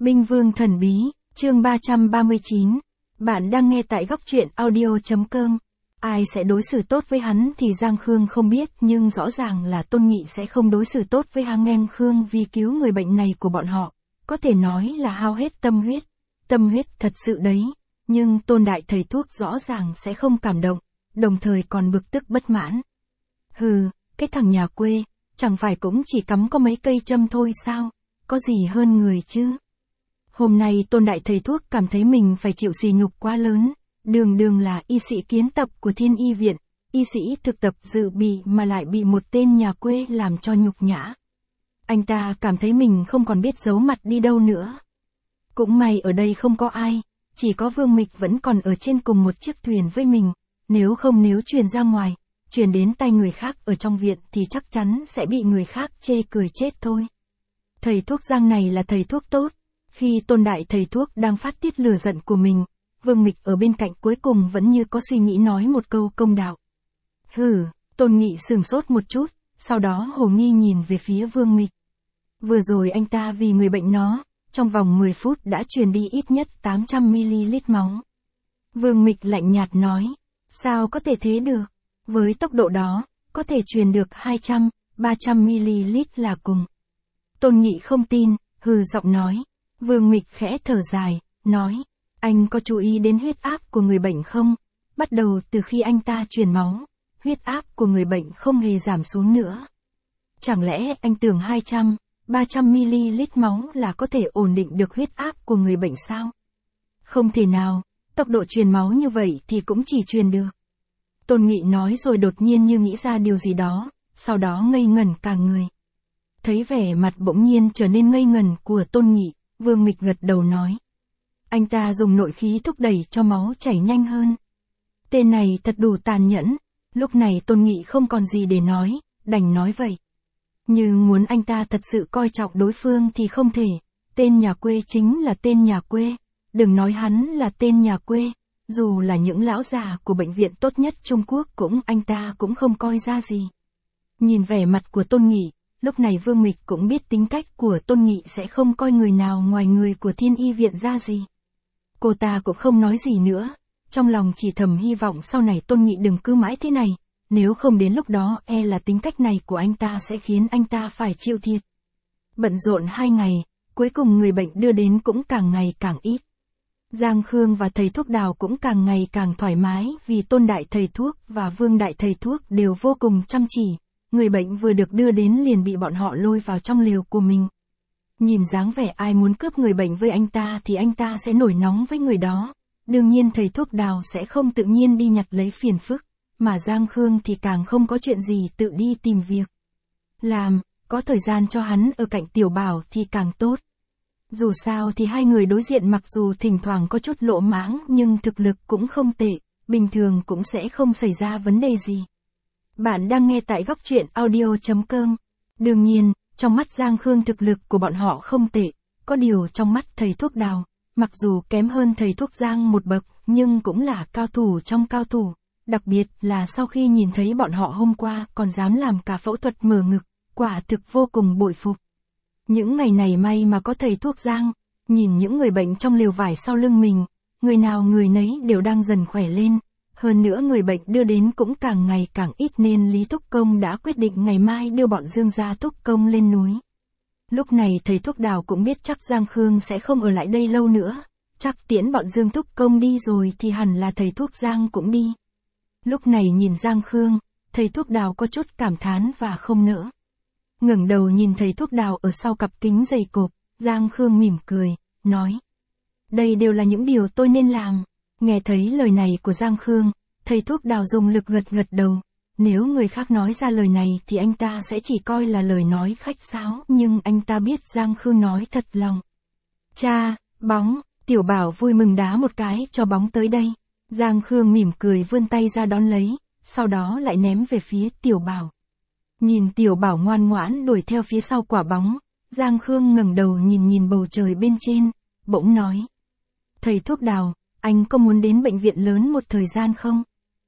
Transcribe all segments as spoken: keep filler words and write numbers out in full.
Binh Vương Thần Bí, chương ba trăm ba mươi chín. Bạn đang nghe tại góc truyện audio.com. Ai sẽ đối xử tốt với hắn thì Giang Khương không biết, nhưng rõ ràng là Tôn Nghị sẽ không đối xử tốt với Hàng Ngang Khương vì cứu người bệnh này của bọn họ. Có thể nói là hao hết tâm huyết. Tâm huyết thật sự đấy, nhưng Tôn Đại Thầy Thuốc rõ ràng sẽ không cảm động, đồng thời còn bực tức bất mãn. Hừ, cái thằng nhà quê, chẳng phải cũng chỉ cắm có mấy cây châm thôi sao, có gì hơn người chứ. Hôm nay Tôn Đại Thầy Thuốc cảm thấy mình phải chịu sỉ nhục quá lớn, đường đường là y sĩ kiến tập của Thiên Y Viện, y sĩ thực tập dự bị mà lại bị một tên nhà quê làm cho nhục nhã. Anh ta cảm thấy mình không còn biết giấu mặt đi đâu nữa. Cũng may ở đây không có ai, chỉ có Vương Mịch vẫn còn ở trên cùng một chiếc thuyền với mình, nếu không nếu truyền ra ngoài, truyền đến tay người khác ở trong viện thì chắc chắn sẽ bị người khác chê cười chết thôi. Thầy thuốc Giang này là thầy thuốc tốt. Khi Tôn Đại Thầy Thuốc đang phát tiết lửa giận của mình, Vương Mịch ở bên cạnh cuối cùng vẫn như có suy nghĩ nói một câu công đạo. Hừ, Tôn Nghị sửng sốt một chút, sau đó hồ nghi nhìn về phía Vương Mịch. Vừa rồi anh ta vì người bệnh nó, trong vòng mười phút đã truyền đi ít nhất tám trăm mi-li-lít máu. Vương Mịch lạnh nhạt nói, sao có thể thế được, với tốc độ đó, có thể truyền được hai trăm, ba trăm mi-li-lít là cùng. Tôn Nghị không tin, hừ giọng nói. Vương Mịch khẽ thở dài, nói, anh có chú ý đến huyết áp của người bệnh không? Bắt đầu từ khi anh ta truyền máu, huyết áp của người bệnh không hề giảm xuống nữa. Chẳng lẽ anh tưởng hai trăm, ba trăm mi-li-lít máu là có thể ổn định được huyết áp của người bệnh sao? Không thể nào, tốc độ truyền máu như vậy thì cũng chỉ truyền được. Tôn Nghị nói rồi đột nhiên như nghĩ ra điều gì đó, sau đó ngây ngẩn cả người. Thấy vẻ mặt bỗng nhiên trở nên ngây ngẩn của Tôn Nghị, Vương Mịch gật đầu nói. Anh ta dùng nội khí thúc đẩy cho máu chảy nhanh hơn. Tên này thật đủ tàn nhẫn, lúc này Tôn Nghị không còn gì để nói, đành nói vậy. Nhưng muốn anh ta thật sự coi trọng đối phương thì không thể, tên nhà quê chính là tên nhà quê, đừng nói hắn là tên nhà quê, dù là những lão già của bệnh viện tốt nhất Trung Quốc cũng anh ta cũng không coi ra gì. Nhìn vẻ mặt của Tôn Nghị, lúc này Vương Mịch cũng biết tính cách của Tôn Nghị sẽ không coi người nào ngoài người của Thiên Y Viện ra gì. Cô ta cũng không nói gì nữa, trong lòng chỉ thầm hy vọng sau này Tôn Nghị đừng cứ mãi thế này, nếu không đến lúc đó e là tính cách này của anh ta sẽ khiến anh ta phải chịu thiệt. Bận rộn hai ngày, cuối cùng người bệnh đưa đến cũng càng ngày càng ít. Giang Khương và thầy thuốc Đào cũng càng ngày càng thoải mái vì Tôn Đại Thầy Thuốc và Vương Đại Thầy Thuốc đều vô cùng chăm chỉ. Người bệnh vừa được đưa đến liền bị bọn họ lôi vào trong lều của mình. Nhìn dáng vẻ ai muốn cướp người bệnh với anh ta thì anh ta sẽ nổi nóng với người đó. Đương nhiên thầy thuốc Đào sẽ không tự nhiên đi nhặt lấy phiền phức, mà Giang Khương thì càng không có chuyện gì tự đi tìm việc làm, có thời gian cho hắn ở cạnh Tiểu Bảo thì càng tốt. Dù sao thì hai người đối diện mặc dù thỉnh thoảng có chút lỗ mãng nhưng thực lực cũng không tệ, bình thường cũng sẽ không xảy ra vấn đề gì. Bạn đang nghe tại góc truyện audio.com. Đương nhiên, trong mắt Giang Khương thực lực của bọn họ không tệ, có điều trong mắt thầy thuốc Đào, mặc dù kém hơn thầy thuốc Giang một bậc, nhưng cũng là cao thủ trong cao thủ, đặc biệt là sau khi nhìn thấy bọn họ hôm qua còn dám làm cả phẫu thuật mở ngực, quả thực vô cùng bội phục. Những ngày này may mà có thầy thuốc Giang, nhìn những người bệnh trong lều vải sau lưng mình, người nào người nấy đều đang dần khỏe lên. Hơn nữa người bệnh đưa đến cũng càng ngày càng ít nên Lý Thúc Công đã quyết định ngày mai đưa bọn Dương gia Thúc Công lên núi. Lúc này thầy thuốc Đào cũng biết chắc Giang Khương sẽ không ở lại đây lâu nữa, chắc tiễn bọn Dương Thúc Công đi rồi thì hẳn là thầy thuốc Giang cũng đi. Lúc này nhìn Giang Khương, thầy thuốc Đào có chút cảm thán và không nỡ. Ngẩng đầu nhìn thầy thuốc Đào ở sau cặp kính dày cộp, Giang Khương mỉm cười, nói. Đây đều là những điều tôi nên làm. Nghe thấy lời này của Giang Khương, thầy thuốc Đào dùng lực gật gật đầu. Nếu người khác nói ra lời này thì anh ta sẽ chỉ coi là lời nói khách sáo, nhưng anh ta biết Giang Khương nói thật lòng. Cha, bóng, Tiểu Bảo vui mừng đá một cái cho bóng tới đây. Giang Khương mỉm cười vươn tay ra đón lấy, sau đó lại ném về phía Tiểu Bảo. Nhìn Tiểu Bảo ngoan ngoãn đuổi theo phía sau quả bóng, Giang Khương ngẩng đầu nhìn nhìn bầu trời bên trên, bỗng nói. Thầy thuốc Đào, anh có muốn đến bệnh viện lớn một thời gian không?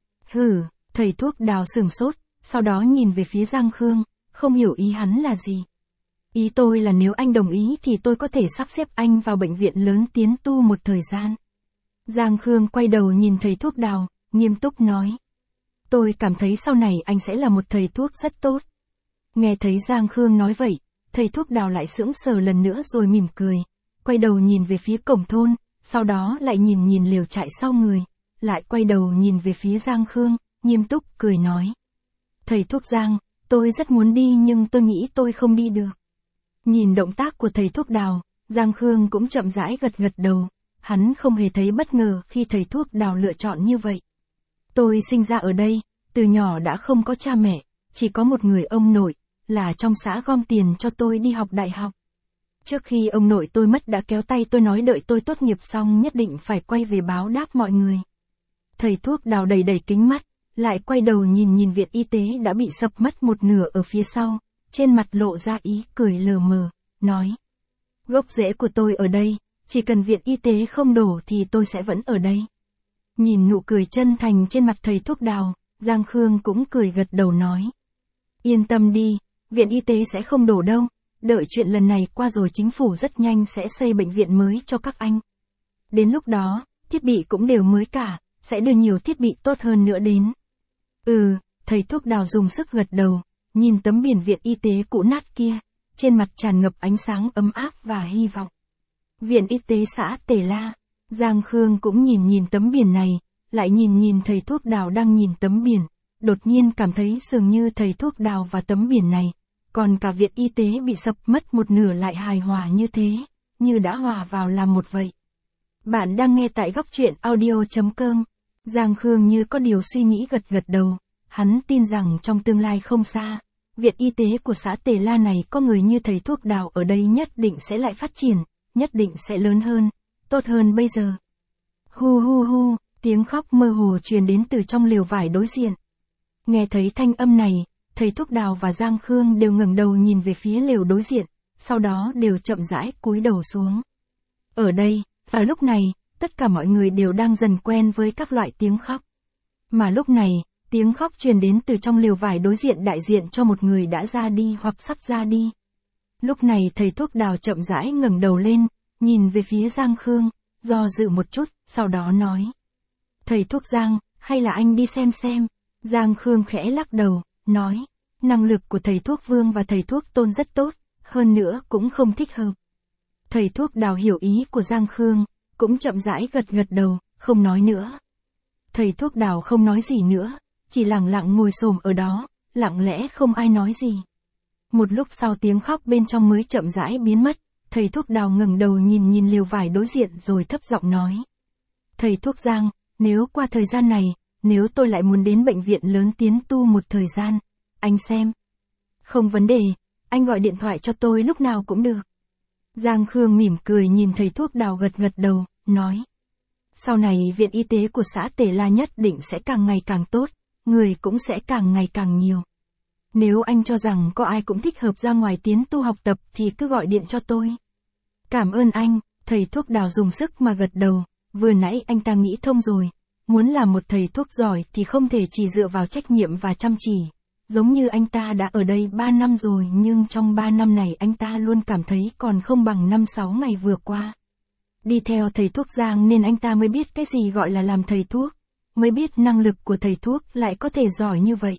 Hừ, thầy thuốc Đào sửng sốt, sau đó nhìn về phía Giang Khương, không hiểu ý hắn là gì. Ý tôi là nếu anh đồng ý thì tôi có thể sắp xếp anh vào bệnh viện lớn tiến tu một thời gian. Giang Khương quay đầu nhìn thầy thuốc Đào, nghiêm túc nói. Tôi cảm thấy sau này anh sẽ là một thầy thuốc rất tốt. Nghe thấy Giang Khương nói vậy, thầy thuốc Đào lại sững sờ lần nữa rồi mỉm cười, quay đầu nhìn về phía cổng thôn, sau đó lại nhìn nhìn liều trại sau người, lại quay đầu nhìn về phía Giang Khương, nghiêm túc cười nói. Thầy thuốc Giang, tôi rất muốn đi nhưng tôi nghĩ tôi không đi được. Nhìn động tác của thầy thuốc Đào, Giang Khương cũng chậm rãi gật gật đầu, hắn không hề thấy bất ngờ khi thầy thuốc Đào lựa chọn như vậy. Tôi sinh ra ở đây, từ nhỏ đã không có cha mẹ, chỉ có một người ông nội, là trong xã gom tiền cho tôi đi học đại học. Trước khi ông nội tôi mất đã kéo tay tôi nói đợi tôi tốt nghiệp xong nhất định phải quay về báo đáp mọi người. Thầy thuốc Đào đầy đầy kính mắt, lại quay đầu nhìn nhìn viện y tế đã bị sập mất một nửa ở phía sau, trên mặt lộ ra ý cười lờ mờ, nói. Gốc rễ của tôi ở đây, chỉ cần viện y tế không đổ thì tôi sẽ vẫn ở đây. Nhìn nụ cười chân thành trên mặt thầy thuốc Đào, Giang Khương cũng cười gật đầu nói. Yên tâm đi, viện y tế sẽ không đổ đâu, đợi chuyện lần này qua rồi chính phủ rất nhanh sẽ xây bệnh viện mới cho các anh. Đến lúc đó, thiết bị cũng đều mới cả, sẽ đưa nhiều thiết bị tốt hơn nữa đến. Ừ, thầy thuốc Đào dùng sức gật đầu, nhìn tấm biển viện y tế cũ nát kia, trên mặt tràn ngập ánh sáng ấm áp và hy vọng. Viện y tế xã Tề La, Giang Khương cũng nhìn nhìn tấm biển này, lại nhìn nhìn thầy thuốc Đào đang nhìn tấm biển, đột nhiên cảm thấy dường như thầy thuốc Đào và tấm biển này, còn cả viện y tế bị sập mất một nửa lại hài hòa như thế, như đã hòa vào làm một vậy. Bạn đang nghe tại góc truyện audio chấm com. Giang Khương như có điều suy nghĩ gật gật đầu, hắn tin rằng trong tương lai không xa, viện y tế của xã Tề La này có người như thầy thuốc Đào ở đây nhất định sẽ lại phát triển, nhất định sẽ lớn hơn, tốt hơn bây giờ. Hu hu hu, tiếng khóc mơ hồ truyền đến từ trong lều vải đối diện. Nghe thấy thanh âm này, thầy thuốc Đào và Giang Khương đều ngẩng đầu nhìn về phía lều đối diện, sau đó đều chậm rãi cúi đầu xuống. Ở đây, vào lúc này, tất cả mọi người đều đang dần quen với các loại tiếng khóc. Mà lúc này, tiếng khóc truyền đến từ trong lều vải đối diện đại diện cho một người đã ra đi hoặc sắp ra đi. Lúc này thầy thuốc Đào chậm rãi ngẩng đầu lên, nhìn về phía Giang Khương, do dự một chút, sau đó nói. Thầy thuốc Giang, hay là anh đi xem xem. Giang Khương khẽ lắc đầu, nói. Năng lực của thầy thuốc Vương và thầy thuốc Tôn rất tốt, hơn nữa cũng không thích hợp. Thầy thuốc Đào hiểu ý của Giang Khương, cũng chậm rãi gật gật đầu, không nói nữa. Thầy thuốc Đào không nói gì nữa, chỉ lặng lặng ngồi xổm ở đó, lặng lẽ không ai nói gì. Một lúc sau tiếng khóc bên trong mới chậm rãi biến mất, thầy thuốc Đào ngẩng đầu nhìn nhìn liều vải đối diện rồi thấp giọng nói. Thầy thuốc Giang, nếu qua thời gian này, nếu tôi lại muốn đến bệnh viện lớn tiến tu một thời gian, anh xem. Không vấn đề, anh gọi điện thoại cho tôi lúc nào cũng được. Giang Khương mỉm cười nhìn thầy thuốc Đào gật gật đầu, nói. Sau này viện y tế của xã Tề La nhất định sẽ càng ngày càng tốt, người cũng sẽ càng ngày càng nhiều. Nếu anh cho rằng có ai cũng thích hợp ra ngoài tiến tu học tập thì cứ gọi điện cho tôi. Cảm ơn anh, thầy thuốc Đào dùng sức mà gật đầu, vừa nãy anh ta nghĩ thông rồi, muốn làm một thầy thuốc giỏi thì không thể chỉ dựa vào trách nhiệm và chăm chỉ. Giống như anh ta đã ở đây ba năm rồi nhưng trong ba năm này anh ta luôn cảm thấy còn không bằng năm sáu ngày vừa qua. Đi theo thầy thuốc Giang nên anh ta mới biết cái gì gọi là làm thầy thuốc, mới biết năng lực của thầy thuốc lại có thể giỏi như vậy.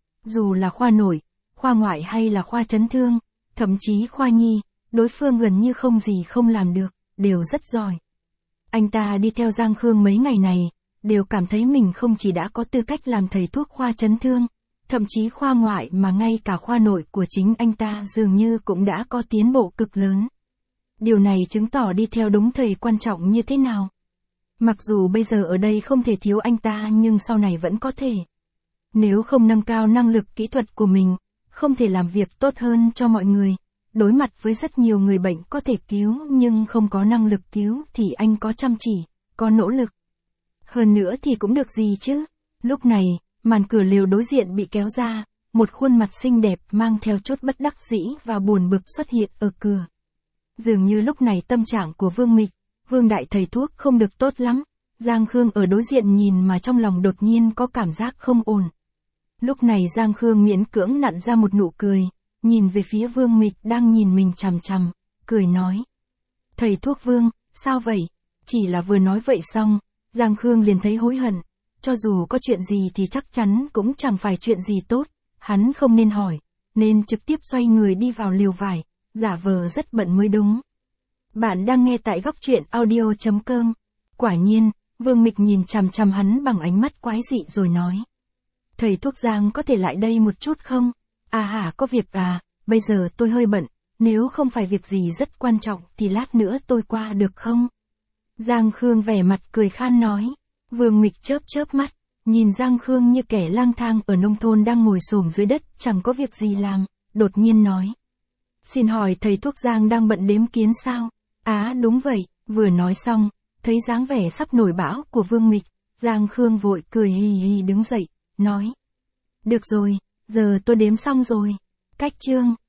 Dù là khoa nội, khoa ngoại hay là khoa chấn thương, thậm chí khoa nhi, đối phương gần như không gì không làm được, đều rất giỏi. Anh ta đi theo Giang Khương mấy ngày này, đều cảm thấy mình không chỉ đã có tư cách làm thầy thuốc khoa chấn thương, thậm chí khoa ngoại mà ngay cả khoa nội của chính anh ta dường như cũng đã có tiến bộ cực lớn. Điều này chứng tỏ đi theo đúng thầy quan trọng như thế nào. Mặc dù bây giờ ở đây không thể thiếu anh ta nhưng sau này vẫn có thể. Nếu không nâng cao năng lực kỹ thuật của mình, không thể làm việc tốt hơn cho mọi người. Đối mặt với rất nhiều người bệnh có thể cứu nhưng không có năng lực cứu thì anh có chăm chỉ, có nỗ lực. Hơn nữa thì cũng được gì chứ. Lúc này, màn cửa lều đối diện bị kéo ra, một khuôn mặt xinh đẹp mang theo chút bất đắc dĩ và buồn bực xuất hiện ở cửa. Dường như lúc này tâm trạng của Vương Mịch, Vương đại thầy thuốc không được tốt lắm. Giang Khương ở đối diện nhìn mà trong lòng đột nhiên có cảm giác không ổn. Lúc này Giang Khương miễn cưỡng nặn ra một nụ cười, nhìn về phía Vương Mịch đang nhìn mình chằm chằm, cười nói. Thầy thuốc Vương, sao vậy? Chỉ là vừa nói vậy xong, Giang Khương liền thấy hối hận. Cho dù có chuyện gì thì chắc chắn cũng chẳng phải chuyện gì tốt, hắn không nên hỏi, nên trực tiếp xoay người đi vào lều vải, giả vờ rất bận mới đúng. Bạn đang nghe tại góc truyện audio chấm com. Quả nhiên, Vương Mịch nhìn chằm chằm hắn bằng ánh mắt quái dị rồi nói. Thầy thuốc Giang có thể lại đây một chút không? À hả, có việc à, bây giờ tôi hơi bận, nếu không phải việc gì rất quan trọng thì lát nữa tôi qua được không? Giang Khương vẻ mặt cười khan nói. Vương Mịch chớp chớp mắt, nhìn Giang Khương như kẻ lang thang ở nông thôn đang ngồi xổm dưới đất chẳng có việc gì làm, đột nhiên nói. Xin hỏi thầy thuốc Giang đang bận đếm kiến sao? Á đúng vậy, vừa nói xong, thấy dáng vẻ sắp nổi bão của Vương Mịch, Giang Khương vội cười hì hì đứng dậy, nói. Được rồi, giờ tôi đếm xong rồi. Cách chương